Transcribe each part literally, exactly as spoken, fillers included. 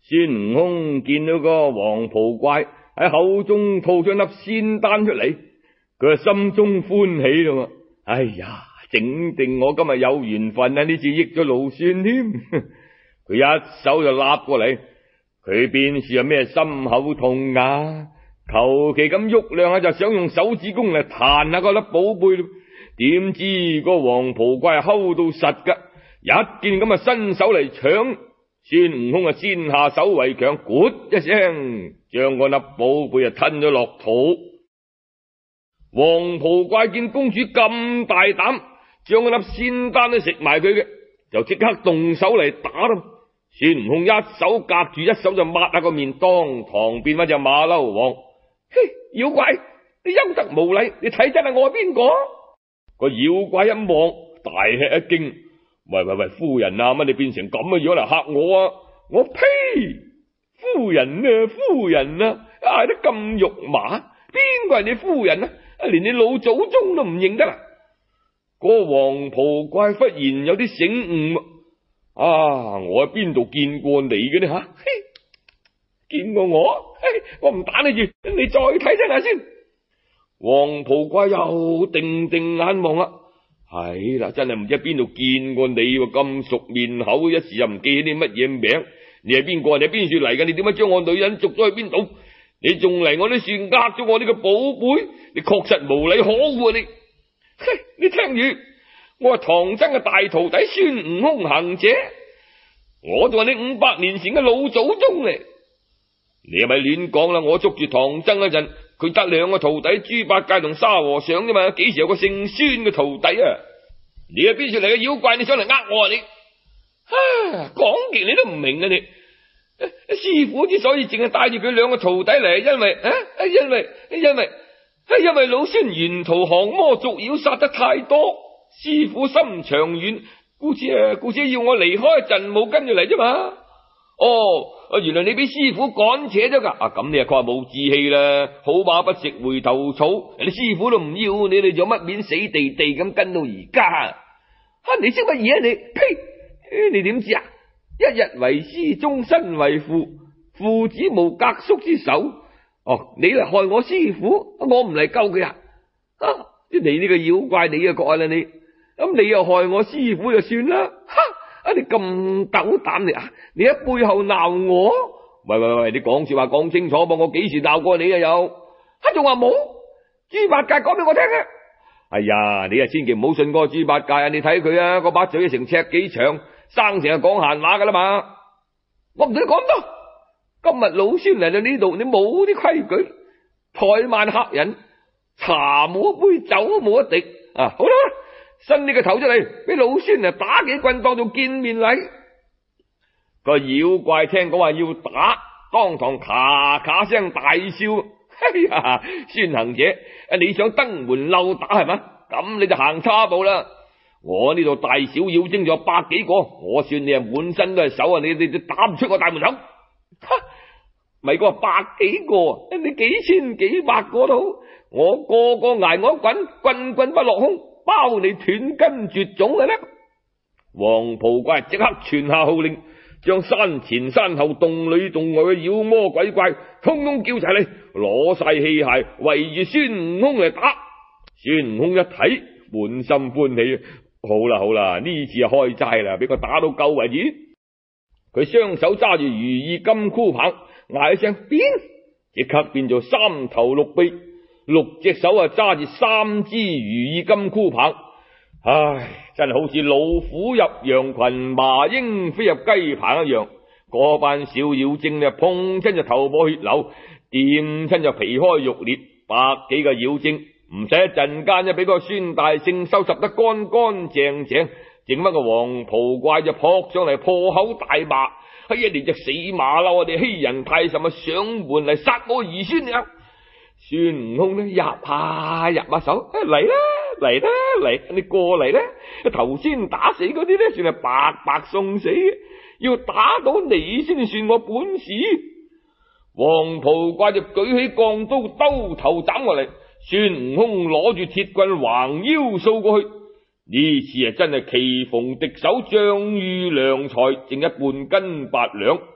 孫悟空見到個黃袍怪喺口中吐咗粒仙丹出嚟，佢心中歡喜咯。哎呀，整定我今日有緣分啊！呢次益咗老孫添。佢一手就揦過嚟，佢邊處有咩心口痛啊？求其咁喐兩下就想用手指公嚟彈下嗰粒寶貝咯。點知個黃袍怪係摳到實噶，一見咁啊伸手嚟搶。孫悟空啊先下手為強，咕一聲將嗰粒寶貝啊吞咗落肚。黃袍怪見公主咁大膽，將嗰粒仙丹都食埋佢嘅，就即刻動手嚟打啦。孫悟空一手夾住，一手就抹下個面，當堂變翻隻馬騮王。嘿，妖怪，你休得無禮！你睇真係我係邊個？個妖怪一望，大吃一驚。喂喂喂，夫人啊，乜你變成咁嘅樣嚟嚇我啊？我呸！夫人啊，夫人啊，嗌得咁肉麻，邊個係你夫人啊？連你老祖宗都唔認得啦！個黃袍怪忽然有啲醒悟，啊！我喺邊度見過你嘅呢？吓、啊，嘿，見過我？嘿，我唔打你住，你再睇真下先。黃袍怪又定定眼望啦。係啦，真係唔知喺邊度見過你喎，咁熟面口，一時又唔記起你乜嘢名。你係邊個？你係邊處嚟嘅？你點解將我女人捉咗去邊度？你仲嚟我啲樹呃咗我呢個寶貝？你確實無禮可惡啊！你，嘿，你聽住，我係唐僧嘅大徒弟孫悟空行者，我就係你五百年前嘅老祖宗嚟。你係咪亂講啦？我捉住唐僧嗰陣，佢得兩個徒弟，豬八戒同沙和尚啫嘛，幾時有個姓孫嘅徒弟啊？你係邊處嚟嘅妖怪？你想嚟呃我啊你？啊，講極你都唔明啊你！師傅之所以淨係帶住佢兩個徒弟嚟，因為啊，因為因為因為老孫沿途降魔捉妖殺得太多，師傅心長遠，故此啊，故此要我離開一陣冇跟住嚟啫嘛。哦，原來你俾師傅趕扯咗噶，啊咁你啊確係冇志氣啦，好馬不食回頭草，你師傅都唔要你，你做乜面死地地咁跟到而家？啊，你識乜嘢啊你？呸！你點知啊？一日為師，終身為父，父子無隔叔之手。哦，你嚟害我師傅，我唔嚟救佢啊！啊，你呢個妖怪，你啊覺啦你，咁你又害我師傅就算啦。哈！啊，你咁斗膽你啊！你喺背後鬧我？喂喂喂，你講說話講清楚噃，我幾時鬧過你啊？有？哈，仲話冇？豬八戒講俾我聽啊！哎呀，你啊千祈唔好信嗰個豬八戒啊！你睇佢啊，個把嘴成尺幾長，生成日講閒話噶啦嘛！我唔同你講多。今日老孫嚟到呢度，你冇啲規矩，怠慢客人，茶冇一杯，酒冇一滴啊！好啦，伸你個頭出嚟，俾老孫嚟打幾棍當做見面禮。個妖怪聽講話要打，當堂咔咔聲大笑。哎呀，孫行者，你想登門溜打係嘛？咁你就行差步啦。我呢度大小妖精仲有百幾個，我算你係滿身都係手啊！你你你打唔出我大門口。咪講百幾個，你幾千幾百個都，我個個挨我一滾，棍棍不落空，包你斷根絕種嘅咧。黃袍怪即刻傳下號令，將山前山後洞裏洞外嘅妖魔鬼怪通通叫齊嚟，攞晒器械圍住孫悟空嚟打。孫悟空一睇，滿心歡喜，好啦好啦，呢次啊開齋啦，俾佢打到夠為止。佢雙手揸住如意金箍棒，嗌一聲變，即刻變做三頭六臂，六隻手啊揸住三支如意金箍棒。唉，真係好似老虎入羊群，麻鷹飛入雞棚一樣。嗰班小妖精呢，碰親就頭破血流，掂親就皮開肉裂。百幾個妖精唔使一陣間就俾個孫大聖收拾得乾乾淨淨，剩翻個黃袍怪就撲上嚟破口大罵：哎呀，你隻死馬騮，我哋欺人太甚啊，上門嚟殺我兒孫啊！孫悟空呢，入下入下手，嚟啦嚟啦嚟，你過嚟啦！頭先打死嗰啲呢，算係白白送死，要打到你先算我本事。黃袍怪就舉起鋼刀，兜頭斬過嚟。孫悟空攞住鐵棍橫腰掃過去。呢次啊，真係棋逢敵手，將遇良才，剩一半斤八兩。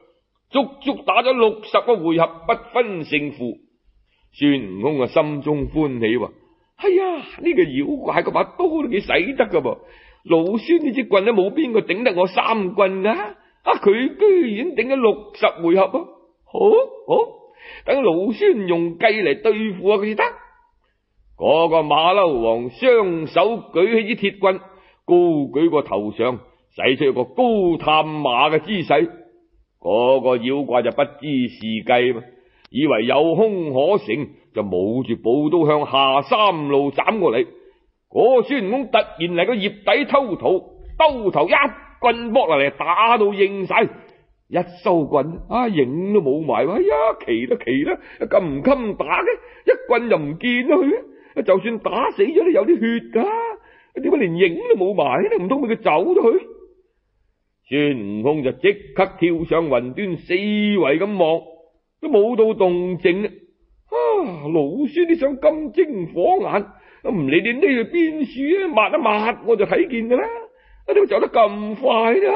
足足打咗六十個回合，不分勝負。孫悟空啊，心中歡喜話：哎呀，呢個妖怪嗰把刀都幾使得噶噃！老孫呢支棍都冇邊個頂得我三棍噶，啊佢居然頂咗六十回合啊！好，好，等老孫用計嚟對付佢先得。嗰個馬騮王雙手舉起支鐵棍，高舉過頭上，使出一個高探馬嘅姿勢。嗰個妖怪就不知是計嘛，以為有空可乘，就舞住寶刀向下三路斬過嚟。嗰孫悟空突然嚟個葉底偷桃，兜頭一棍剝落嚟，打到應晒。一收棍，啊影都冇埋，哎呀奇啦奇啦，咁唔襟打嘅，一棍就唔見咗佢，就算打死咗都有啲血噶，點解連影都冇埋咧？唔通俾佢走咗去？孫悟空就即刻跳上雲端，四圍咁望，都冇到動靜啊！老孫你想金睛火眼，唔理你匿去邊處啊，抹一抹我就睇見噶啦，點解走得咁快呢？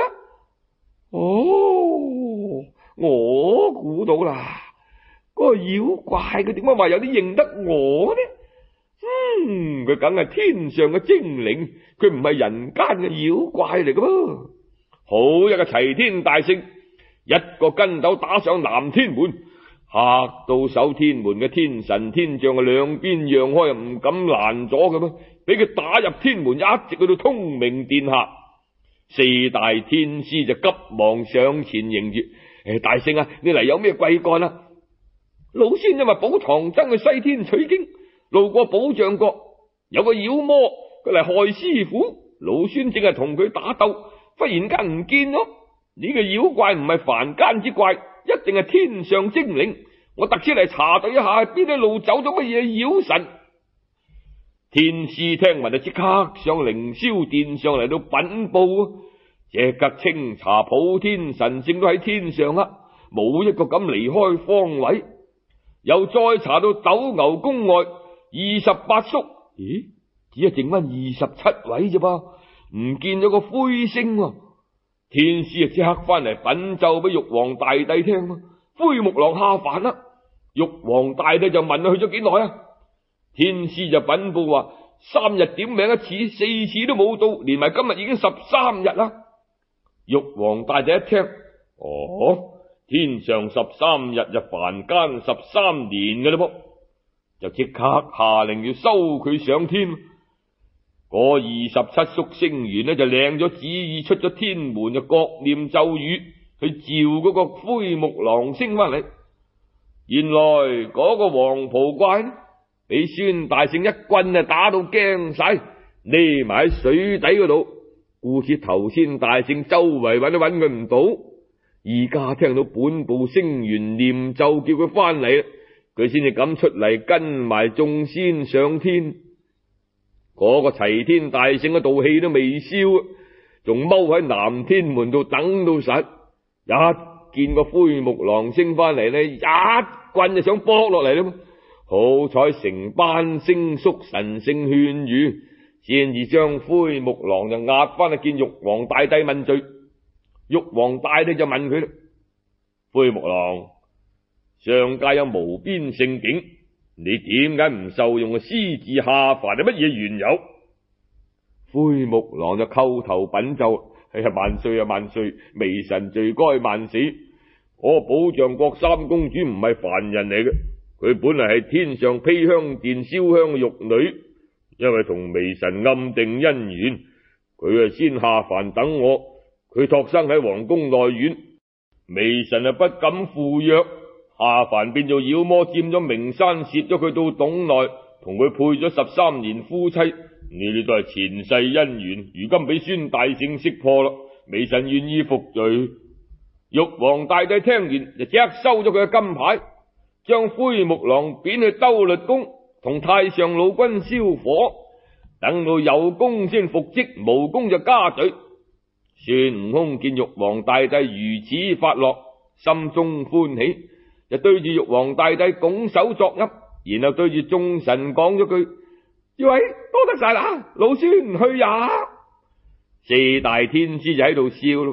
哦，我估到啦，嗰個妖怪佢點解話有啲認得我呢？嗯，佢梗係天上嘅精靈，佢唔係人間嘅妖怪嚟噶噃。好一個齊天大聖，一個筋斗打上南天門，嚇到守天門嘅天神天將啊，兩邊讓開，又唔敢攔阻嘅噃，俾佢打入天門，一直去到通明殿下。四大天師就急忙上前迎住：誒，大聖啊，你嚟有咩貴幹啊？老孫因為寶唐僧去西天取經，路過寶象國，有個妖魔佢嚟害師傅，老孫正係同佢打鬥，忽然間唔見咗。呢個妖怪唔係凡間之怪，一定係天上精靈。我特此嚟查對一下，邊啲路走咗乜嘢妖神？天師聽聞就即刻上凌霄殿上嚟到稟報，即刻清查普天神聖都喺天上啊，冇一個敢離開方位。又再查到斗牛宮外二十八宿，咦，只係剩翻二十七位啫噃，唔見咗個灰星啊。天師啊，即刻翻嚟稟奏俾玉皇大帝聽，灰木狼下凡啦。玉皇大帝就問佢去咗幾耐啊？天師就稟報話三日點名一次，四次都冇到，連埋今日已經十三日啦。玉皇大帝一聽，哦，天上十三日就凡間十三年嘅啦噃，就即刻下令要收佢上天。嗰二十七宿星元呢，就領咗旨意出咗天門，就各念咒語去召嗰個灰木狼星翻嚟。原來嗰個黃袍怪呢，俾孫大聖一棍啊打到驚晒，匿埋喺水底嗰度。故此頭先大聖周圍揾都揾佢唔到，而家聽到本部星元念咒叫佢翻嚟，佢先至敢出嚟跟埋眾仙上天。嗰個齊天大聖嗰道氣都未消，仲踎喺南天門度等到實，一見個灰木狼星翻嚟呢，一棍就想剝落嚟啦。好彩成班星宿神聖勸喻，先至將灰木狼就押翻去見玉皇大帝問罪。玉皇大帝就問佢啦：灰木狼，上界有無邊聖境，你點解唔受用啊？私自下凡係乜嘢緣由？灰木狼就叩頭稟奏：哎呀，萬歲啊萬歲，微臣罪該萬死。我寶象國三公主唔係凡人嚟嘅，佢本嚟係天上披香殿燒香嘅玉女，因為同微臣暗定姻緣，佢啊先下凡等我。佢託生喺皇宮內院，微臣啊不敢赴約，下凡變做妖魔，佔咗名山，攝咗佢到洞內，同佢配咗十三年夫妻。呢啲都係前世姻緣，如今俾孫大聖識破啦，微臣願意服罪。玉皇大帝聽完就即刻收咗佢嘅金牌，將灰木狼貶去兜率宮，同太上老君燒火，等到有功先復職，無功就加罪。孫悟空見玉皇大帝如此發落，心中歡喜，就對住玉皇大帝拱手作揖，然後對住眾神講咗句：諸位多得晒啦，老孫去也。四大天師就喺度笑咯。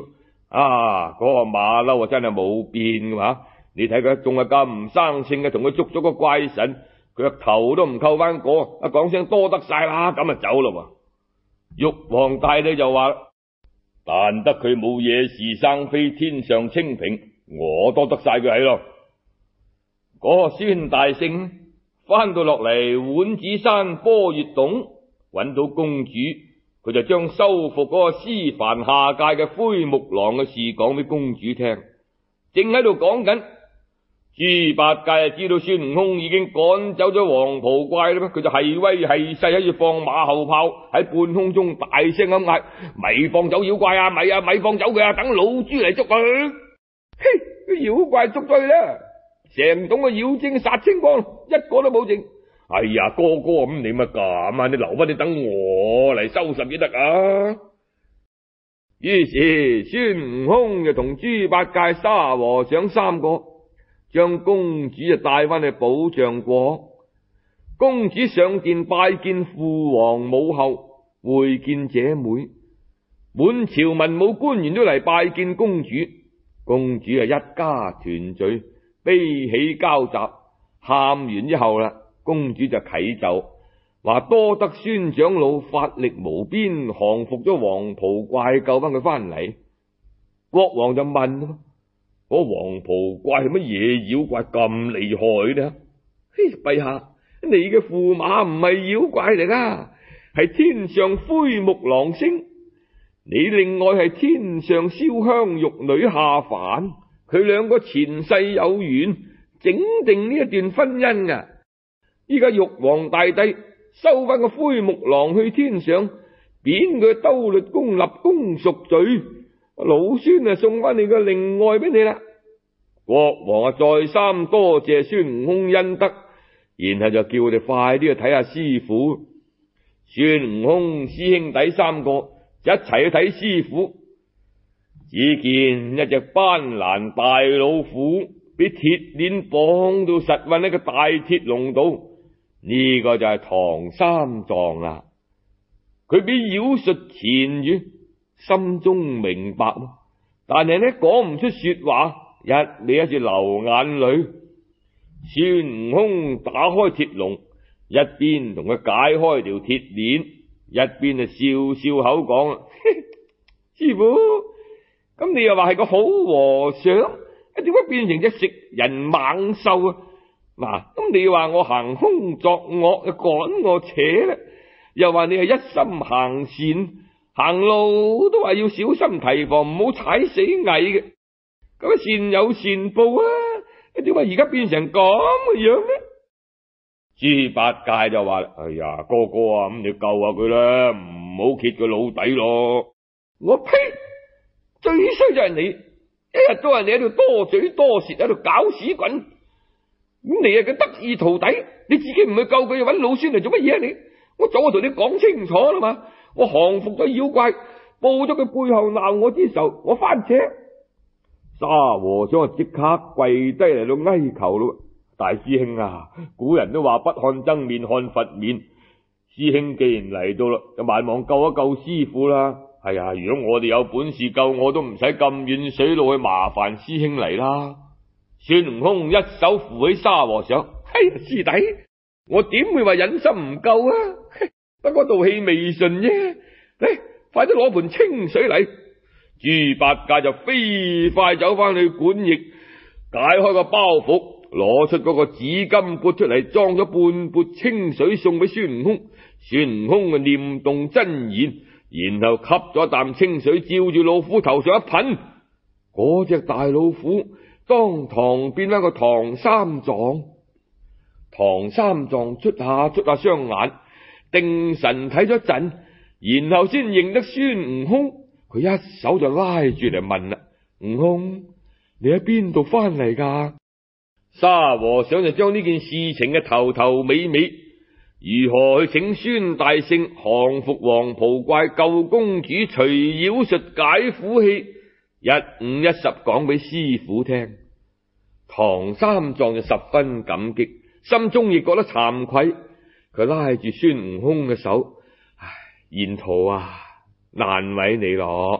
啊，嗰、那個馬騮啊真係冇變噶嘛，你睇佢仲係咁唔生性嘅，同佢捉咗個怪神，腳頭都唔扣翻個，啊講聲多得晒啦，咁啊走咯。玉皇大帝就話：但得佢冇惹是生非，天上清平，我多得晒佢喺咯。嗰、那個孫大聖翻到落嚟碗子山波月洞，揾到公主，佢就將收復嗰個師範下界嘅灰木狼嘅事講俾公主聽。正喺度講緊，豬八戒就知道孫悟空已經趕走咗黃袍怪啦，佢就係威係勢喺度放馬後炮，喺半空中大聲咁嗌：咪放走妖怪啊！咪啊咪放走佢啊！等老豬嚟捉佢！嘿，妖怪捉咗佢啦！成棟嘅妖精殺清光，一個都冇剩。哎呀，哥哥咁你咪咁啊！你留翻你等我嚟收拾先得啊！於是孫悟空就同豬八戒、沙和尚三個將公主就帶翻去寶象國。公主上殿拜見父皇母後，會見姐妹，滿朝文武官員都嚟拜見公主。公主啊，一家團聚，悲喜交集。喊完之後啦，公主就啟奏話：多得孫長老法力無邊，降服咗黃袍怪，救翻佢翻嚟。國王就問：嗰黃袍怪係乜嘢妖怪咁厲害呢？嘿，陛下，你嘅駙馬唔係妖怪嚟噶，係天上灰木狼星。你另外係天上燒香玉女下凡，佢兩個前世有緣，整定呢一段婚姻噶。依家玉皇大帝收翻個灰木狼去天上，貶佢兜律宮立功贖罪，老孫啊送翻你個另外俾你啦。國王啊再三多謝孫悟空恩德，然後就叫佢哋快啲去睇下師傅。孫悟空師兄弟三個一齊去睇師傅，只見一隻斑斕大老虎俾鐵鏈綁到實運喺個大鐵籠度，呢、這個就係唐三藏啦。佢俾妖術纏住，心中明白，但係呢講唔出說話，一味一住流眼淚。孫悟空打開鐵籠，一邊同佢解開條鐵鏈，一邊就笑笑口講：師傅，咁你又話係個好和尚，點解變成隻食人猛獸啊？嗱，咁你話我行凶作惡，又趕我扯咧，又話你係一心行善，行路都話要小心提防，唔好踩死蟻嘅。咁善有善報啊，點解而家變成咁嘅樣呢？豬八戒就話：哎呀，哥哥啊，咁你救下佢啦，唔好揭佢老底咯。我呸！最衰就係你，一日都係你喺度多嘴多舌，喺度搞屎滾。咁你係個得意徒弟，你自己唔去救佢，又搵老孫嚟做乜嘢啊？你，我早就同你講清楚啦嘛，我降服咗妖怪，報咗佢背後鬧我之仇，我翻扯。沙和尚啊，即刻跪低嚟到哀求咯。大師兄啊，古人都話不看僧面看佛面，師兄既然嚟到啦，就萬望救一救師傅啦。係啊，如果我哋有本事救，我都唔使咁遠水路去麻煩師兄嚟啦。孫悟空一手扶起沙和尚：哎呀，師弟，我點會話忍心唔救啊？不過道氣未順啫，嚟，快啲攞盆清水嚟。豬八戒就飛快走翻去館驛，解開個包袱，攞出嗰個紫金缽出嚟，裝咗半缽清水送俾孫悟空。孫悟空啊念動真言，然後吸咗啖清水，照住老虎頭上一噴，嗰隻大老虎當堂變翻個唐三藏。唐三藏出下出下雙眼，定神睇咗陣，然後先認得孫悟空。佢一手就拉住嚟問啦：悟空，你喺邊度翻嚟噶？沙和尚就將呢件事情嘅頭頭尾尾，如何去請孫大聖降服黃袍怪、救公主、除妖術、解苦氣，一五一十講俾師傅聽。唐三藏就十分感激，心中亦覺得慚愧。佢拉住孫悟空嘅手：唉，沿途啊難為你咯，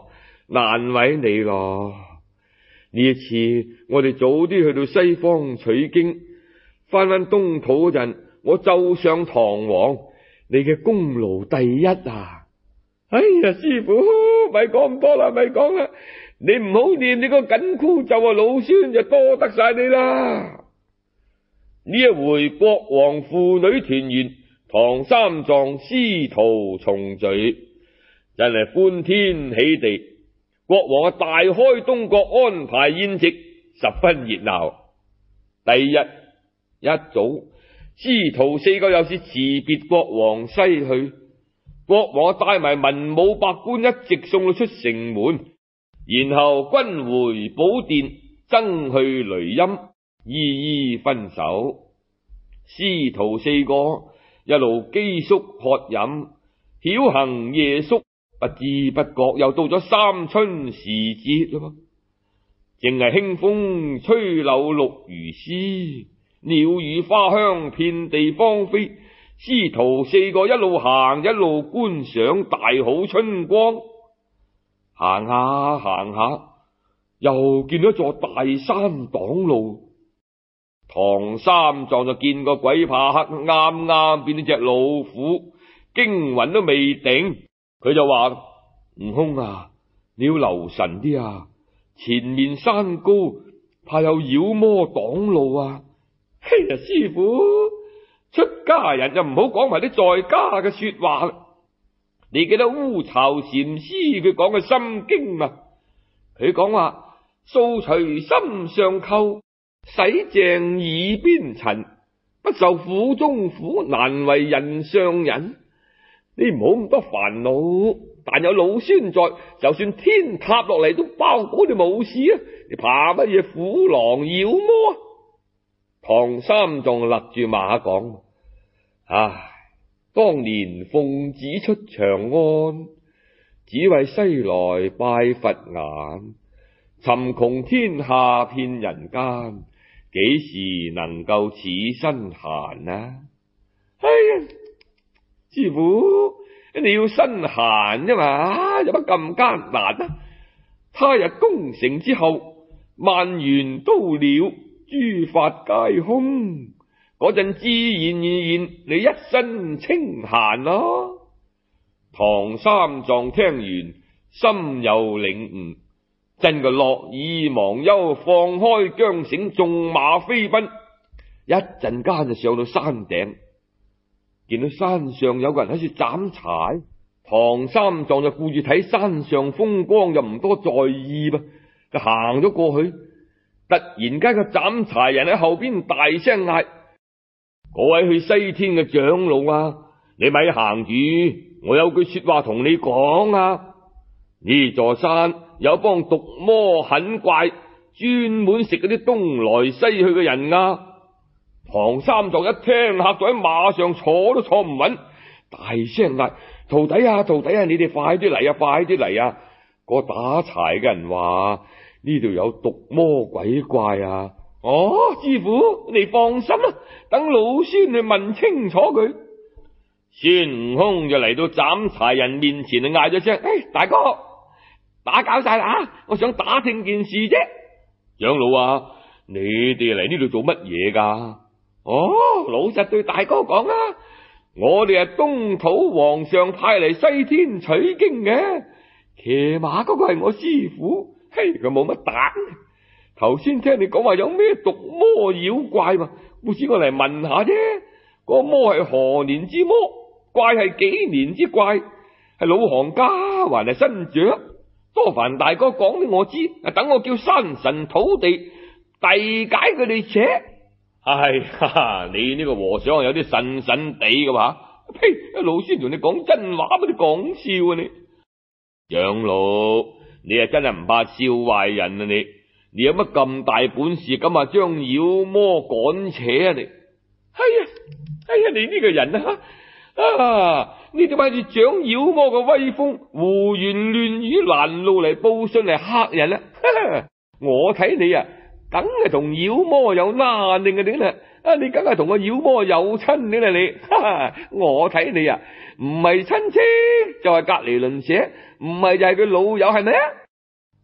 難為你咯。呢一次我哋早啲去到西方取經，翻返東土嗰陣，我奏上堂皇，你嘅功勞第一啊！哎呀，師父，咪講咁多啦，咪講啦，你唔好念你個緊箍咒啊，老孫就多得晒你啦。呢一回國王父女團圓，唐三藏師徒重聚，真係歡天喜地。國王啊，大開東國，安排宴席，十分熱鬧。第二日一早，師徒四個又是辭別國王西去。國王帶埋文武百官一直送到出城門，然後均回寶殿，爭去雷音，依依分手。師徒四個一路饑宿渴飲，曉行夜宿，不知不覺又到咗三春時節咯。正係輕風吹柳綠如絲，鳥語花香，遍地芳菲。師徒四個一路行一路觀賞大好春光。行下行下，又見到一座大山擋路。唐三藏就見個鬼怕黑，啱啱變咗隻老虎，驚魂都未定，佢就話：悟空啊，你要留神啲啊，前面山高，怕有妖魔擋路啊。嘿呀，師父，出家人就唔好講埋啲在家嘅說話啦。你記得烏巢禪師佢講嘅心經嘛？佢講話掃除心上垢，洗淨耳邊塵，不受苦中苦，難為人上人。你唔好咁多煩惱，但有老孫在，就算天塌落嚟都包保你冇事啊！你怕乜嘢虎狼妖魔啊？唐三藏勒住馬講：唉，當年奉旨出長安，只為西來拜佛眼，尋窮天下遍人間，幾時能夠此身閒啊？哎呀，師父，你要身閒啫嘛，有乜咁艱難啊？他日攻城之後，萬緣都了，諸法皆空，嗰陣自然而然你一身清閒咯。唐三藏聽完，心有領悟，真個樂意忘憂，放開韁繩，縱馬飛奔，一陣間就上到山頂，見到山上有個人喺度斬柴。唐三藏就顧住睇山上風光，又唔多在意噃，就行咗過去。突然間個斬柴人喺後邊大聲嗌：嗰位去西天嘅長老啊，你咪行住，我有句說話同你講啊！呢座山有幫毒魔狠怪，專門食嗰啲東來西去嘅人啊！唐三藏一聽，嚇到喺馬上坐都坐唔穩，大聲嗌：徒弟啊，徒弟啊，你哋快啲嚟啊，快啲嚟啊！個打柴嘅人話：呢度有毒魔鬼怪啊！哦，師父，你放心啦，等老孫去問清楚佢。孫悟空就嚟到斬柴人面前，就嗌咗聲：誒、哎，大哥，打攪晒啦啊！我想打聽件事啫。長老啊，你哋嚟呢度做乜嘢噶？哦，老實對大哥講啊，我哋係東土皇上派嚟西天取經嘅，騎馬嗰個係我師父。嘿，佢冇乜膽。頭先聽你講話有咩毒魔妖怪嘛，故此我嚟問下啫。個魔係何年之魔？怪係幾年之怪？係老行家還係新長？多煩大哥講俾我知，等我叫山神土地遞解佢哋且。唉，哈哈，你呢個和尚有啲神神地㗎嘛？呸！老孫同你講真話，乜你講笑啊你？長老，你啊真係唔怕笑壞人啊你？你有乜咁大本事咁啊將妖魔趕扯啊你？哎呀，哎呀，你呢個人啊，啊，你點解住長妖魔嘅威風，胡言亂語，攔路嚟報信嚟嚇人啊？我睇你啊，梗係同妖魔有拉定嘅點啦，啊，你梗係同個妖魔有親嘅啦你，哈哈，我睇你啊，唔係親戚就係隔籬鄰舍，唔係就係佢老友，係咪啊？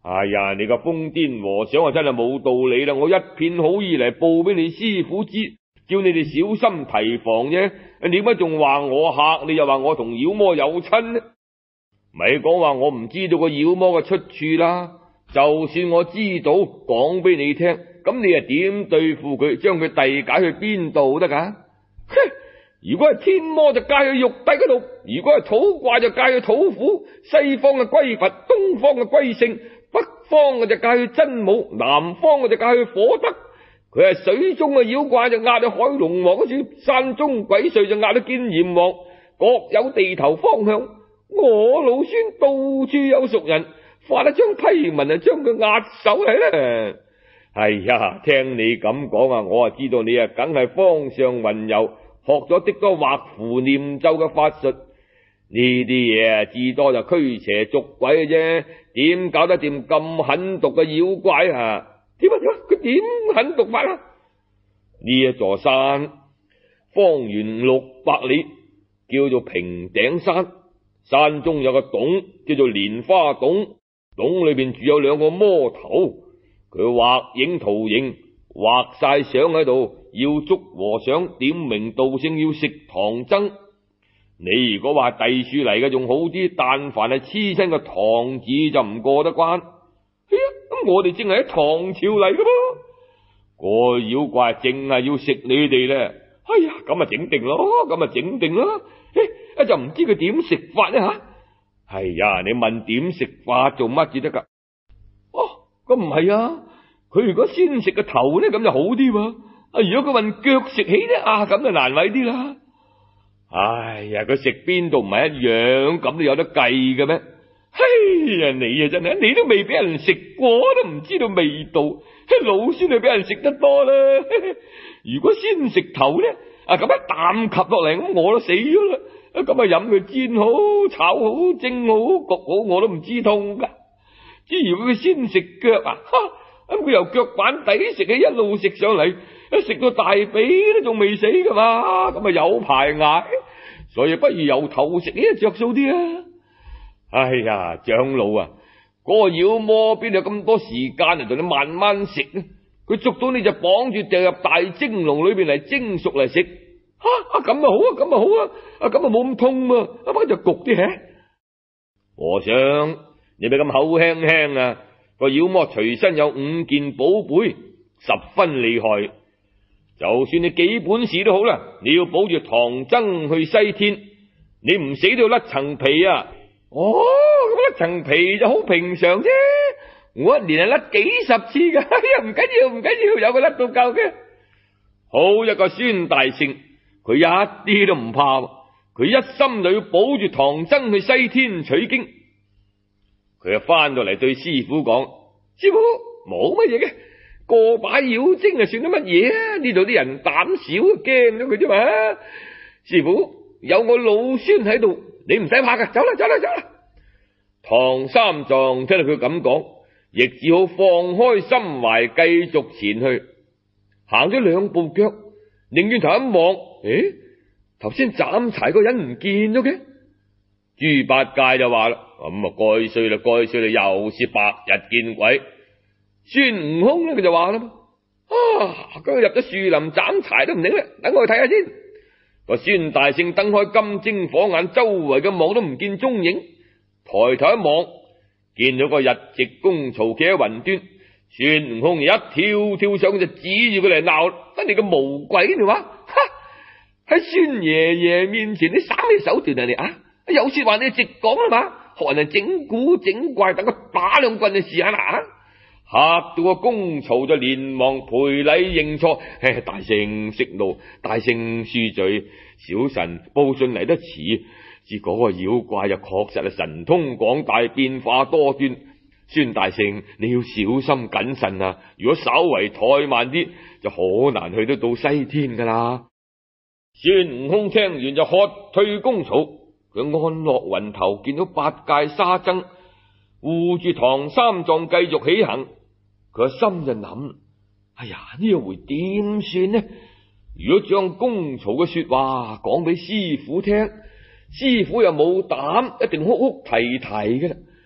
哎呀，你個瘋癲和尚啊，真係冇道理啦！我一片好意嚟報俾你師傅知，叫你哋小心提防啫。點解仲話我嚇你，又話我同妖魔有親呢？咪講話我唔知道個妖魔嘅出處啦。就算我知道，講俾你聽，咁你又點對付佢？將佢遞解去邊度得噶？如果係天魔就介去玉帝嗰度，如果係土怪就介去土府，西方嘅歸佛，東方嘅歸聖，北方嘅就介去真武，南方嘅就介去火德。佢係水中嘅妖怪就壓去海龍王嗰處，山中鬼祟就壓去見閻王，各有地頭方向。我老孫到處有熟人，發一張批文就將佢壓手嚟啦。哎呀，聽你咁講啊，我啊知道你啊梗係方上雲遊，學咗的多畫符念咒嘅法術。呢啲嘢啊至多就驅邪逐鬼嘅啫，點搞得掂咁狠毒嘅妖怪啊？點啊點啊，佢點狠毒法啊？呢一座山方圓六百里，叫做平頂山，山中有個洞叫做蓮花洞，洞裏邊住有兩個魔頭，佢畫影圖形，畫晒相喺度，要捉和尚，點名道姓要食唐僧。你如果話隸書嚟嘅仲好啲，但凡係黐親個唐字就唔過得關。哎呀，咁我哋正係喺唐朝嚟噶噃，個妖怪淨係要食你哋咧。哎呀，咁啊整定咯，咁啊整定咯。誒，就唔知佢點食法呢吓？哎呀，你問點食法做乜至得噶？哦，咁唔係啊，佢如果先食個頭呢，咁就好啲喎。啊，如果佢問腳食起呢，啊，咁就難為啲啦。哎呀，佢食邊度唔係一樣，咁都有得計嘅咩？嘿呀，你啊真係，你都未俾人食過，都唔知道味道。老孫就俾人食得多啦。如果先食頭呢，啊咁一啖吸落嚟，咁我都死咗啦。咁啊飲佢煎好、炒好、蒸好、焗好，我都唔知痛噶。至於佢先食腳啊，咁佢由腳板底食起，一路食上嚟，一食到大髀都仲未死噶嘛，咁啊有排捱。所以不如由頭食呢，着數啲啊。哎呀，長老啊，嗰個妖魔邊有咁多時間嚟同你慢慢食呢？佢捉到你就綁住掉入大蒸籠裏邊嚟蒸熟嚟食。啊咁啊好啊，咁啊好啊，啊咁啊冇咁痛啊，不過就焗啲嘅。和尚，你咪咁口輕輕啊！個妖魔隨身有五件寶貝，十分厲害。就算你幾本事都好啦，你要保住唐僧去西天，你唔死都要甩層皮啊！哦，咁甩層皮就好平常啫，我一年係甩幾十次噶，唔緊要唔緊要，有個甩到夠嘅。好一個孫大聖，佢一啲都唔怕，佢一心就要保住唐僧去西天取經。佢就翻到嚟對師傅講：師傅，冇乜嘢嘅，過把妖精啊，算得乜嘢啊？呢度啲人膽小，驚咗佢啫嘛。師傅，有我老孫喺度，你唔使怕噶，走啦走啦走啦。唐三藏聽到佢咁講，亦只好放開心懷，繼續前去。行咗兩步腳，擰轉頭一望，誒，頭先斬柴個人唔見咗嘅。豬八戒就話啦：咁啊，該衰啦，該衰啦，又是白日見鬼。孫悟空咧，佢就話啦：啊，今日入咗樹林斬柴都唔靈啦，等我去睇下先。個孫大聖瞪開金睛火眼，周圍嘅望都唔見蹤影。抬頭一望，見到個日籍公曹企喺雲端。孫悟空一跳跳上就指住佢嚟鬧：得你個無鬼你話，哈！喺孫爺爺面前你耍咩手段啊你啊？有說話你直講啦嘛，學人哋整蠱整怪，等佢打兩棍就試下啦啊！嚇到個公曹就連忙賠禮認錯，唉，大聖息怒，大聖恕罪，小臣報信嚟得遲，至嗰個妖怪就確實係神通廣大，變化多端。孫大聖你要小心謹慎啊！如果稍為怠慢啲，就好難去得到西天噶啦。孫悟空聽完就喝退公曹，佢安落雲頭，見到八戒沙僧護住唐三藏繼續起行。佢個心就諗：哎呀，呢一回點算呢？如果將公曹嘅說話講俾師傅聽，師傅又冇膽，一定哭哭啼啼嘅啦。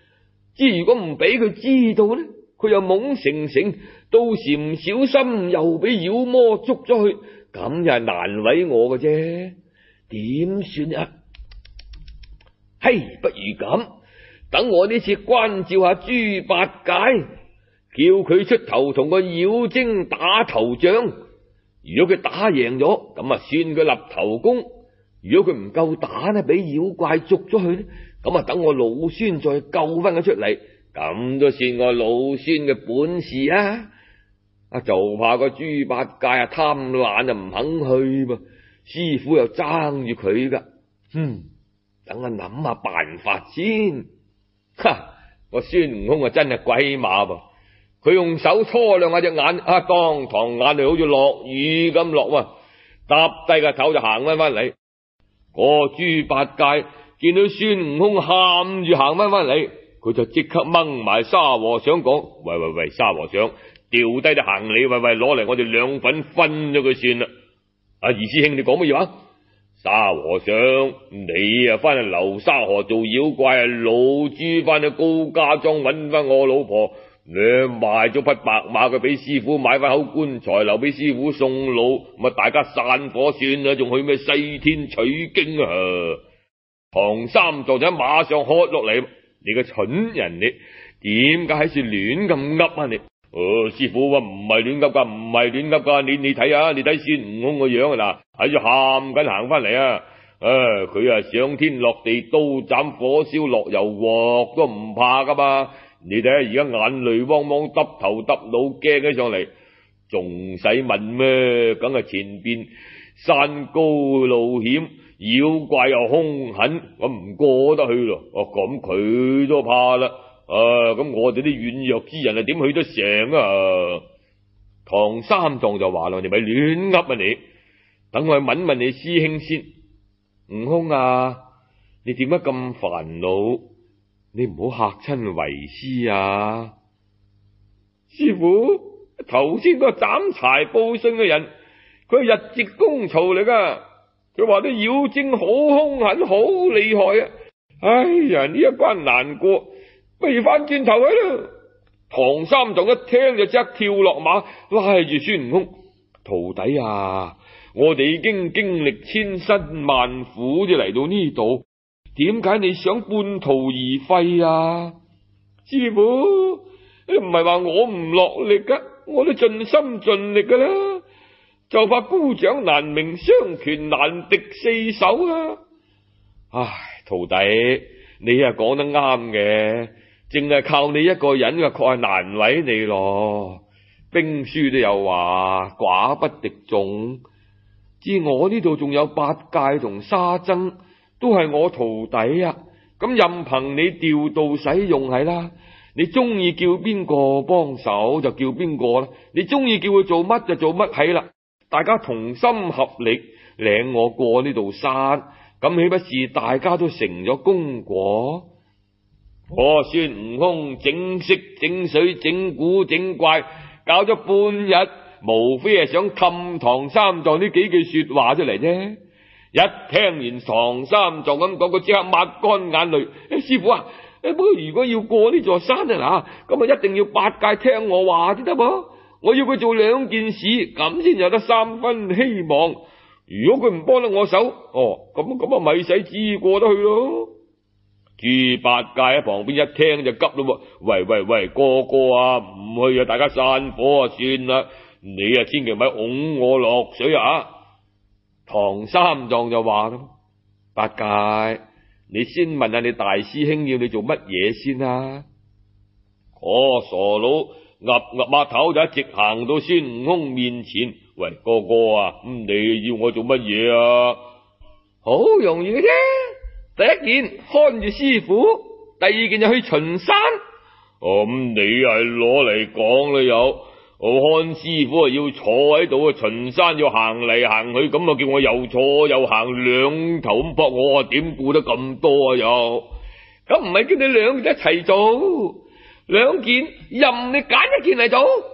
之如果唔俾佢知道呢，佢又懵成成，到時唔小心又俾妖魔捉咗去，咁又係難為我嘅啫，點算啊？嘿，不如咁，等我呢次關照下豬八戒，叫佢出頭同個妖精打頭仗。如果佢打贏咗，咁啊算佢立頭功；如果佢唔夠打呢，俾妖怪捉咗去呢，咁啊等我老孫再救翻佢出嚟，咁都算我老孫嘅本事啊！啊，就怕個豬八戒啊貪懶就唔肯去噃，師傅又爭住佢噶，嗯，等我諗下辦法先。哈，個孫悟空啊真係鬼馬噃！佢用手搓亮下隻眼，啊，當堂眼淚好似落雨咁落啊！搭低個頭就行翻翻嚟。個豬八戒見到孫悟空喊住行翻翻嚟，佢就即刻掹埋沙和尚講：喂喂喂，沙和尚，掉低啲行李，喂喂，攞嚟我哋兩份分咗佢算啦。啊，二師兄你講乜嘢話？沙和尚，你啊翻去流沙河做妖怪啊，老豬翻去高家莊揾翻我老婆。你賣咗匹白馬，佢俾師傅買翻口棺材，留俾師傅送老，咁啊大家散伙算啦，仲去咩西天取經啊？唐三藏就喺馬上喝落嚟，你個蠢人，你點解喺處亂咁噏啊你？哦，師傅話唔係亂噏噶，唔係亂噏噶，你你睇下，你睇孫悟空個樣啊嗱，喺度喊緊行翻嚟啊！誒，佢啊上天落地，刀斬火燒落油鑊都唔怕噶嘛！你睇下而家眼淚汪汪，耷頭耷腦，驚起上嚟，仲使問咩？梗係前邊山高路險，妖怪又兇狠，我唔過得去咯。哦，咁佢都怕啦。啊，咁我哋啲軟弱之人啊，點去得成啊？唐三藏就話啦：你咪亂噏啊你！等我去問問你師兄先。悟空啊，你點解咁煩惱？你唔好嚇親為師啊！師傅，頭先嗰個斬柴報信嘅人，佢係日值公曹嚟噶，佢話啲妖精好兇狠，好厲害啊！哎呀，呢一關難過，不如翻轉頭去啦！唐三藏一聽就即刻跳落馬，拉住孫悟空：徒弟啊，我哋已經經歷千辛萬苦，至嚟到呢度。點解你想半途而廢啊？師傅，你唔係話我唔落力噶，我都盡心盡力噶啦，就怕孤掌難鳴，雙拳難敵四手啊！唉，徒弟，你啊講得啱嘅，淨係靠你一個人嘅，確係難為你咯。兵書都有話寡不敵眾，至我呢度仲有八戒同沙僧。都係我徒弟啊，咁任憑你調度使用係啦，你中意叫邊個幫手就叫邊個啦，你中意叫佢做乜就做乜係啦，大家同心合力領我過呢度山，咁豈不是大家都成咗功果？我孫悟空整色整水整古整怪，搞咗半日，無非係想氹唐三藏呢幾句說話出嚟啫。一聽完唐三藏咁講，佢即刻抹乾眼淚。師傅啊，不過如果要過呢座山啊嗱，咁啊一定要八戒聽我話先得噃。我要佢做兩件事，咁先有得三分希望。如果佢唔幫得我手，哦，咁咁啊咪使旨意過得去咯。豬八戒喺旁邊一聽就急咯，喂喂喂，哥哥啊，唔去啊，大家散伙啊，算啦，你啊千祈咪拱我落水啊！唐三藏就話咯：八戒，你先問下你大師兄要你做乜嘢先啊？哦，傻佬岌岌下頭就一直行到孫悟空面前。喂，哥哥啊，咁你要我做乜嘢啊？好容易嘅啫，第一件看住師傅，第二件就去巡山。哦，咁你係攞嚟講啦又。我看師傅啊，要坐喺度啊，巡山要行嚟行去，咁啊叫我又坐又行，兩頭咁搏，我啊點顧得咁多啊又？咁唔係叫你兩件一齊做，兩件任你揀一件嚟做。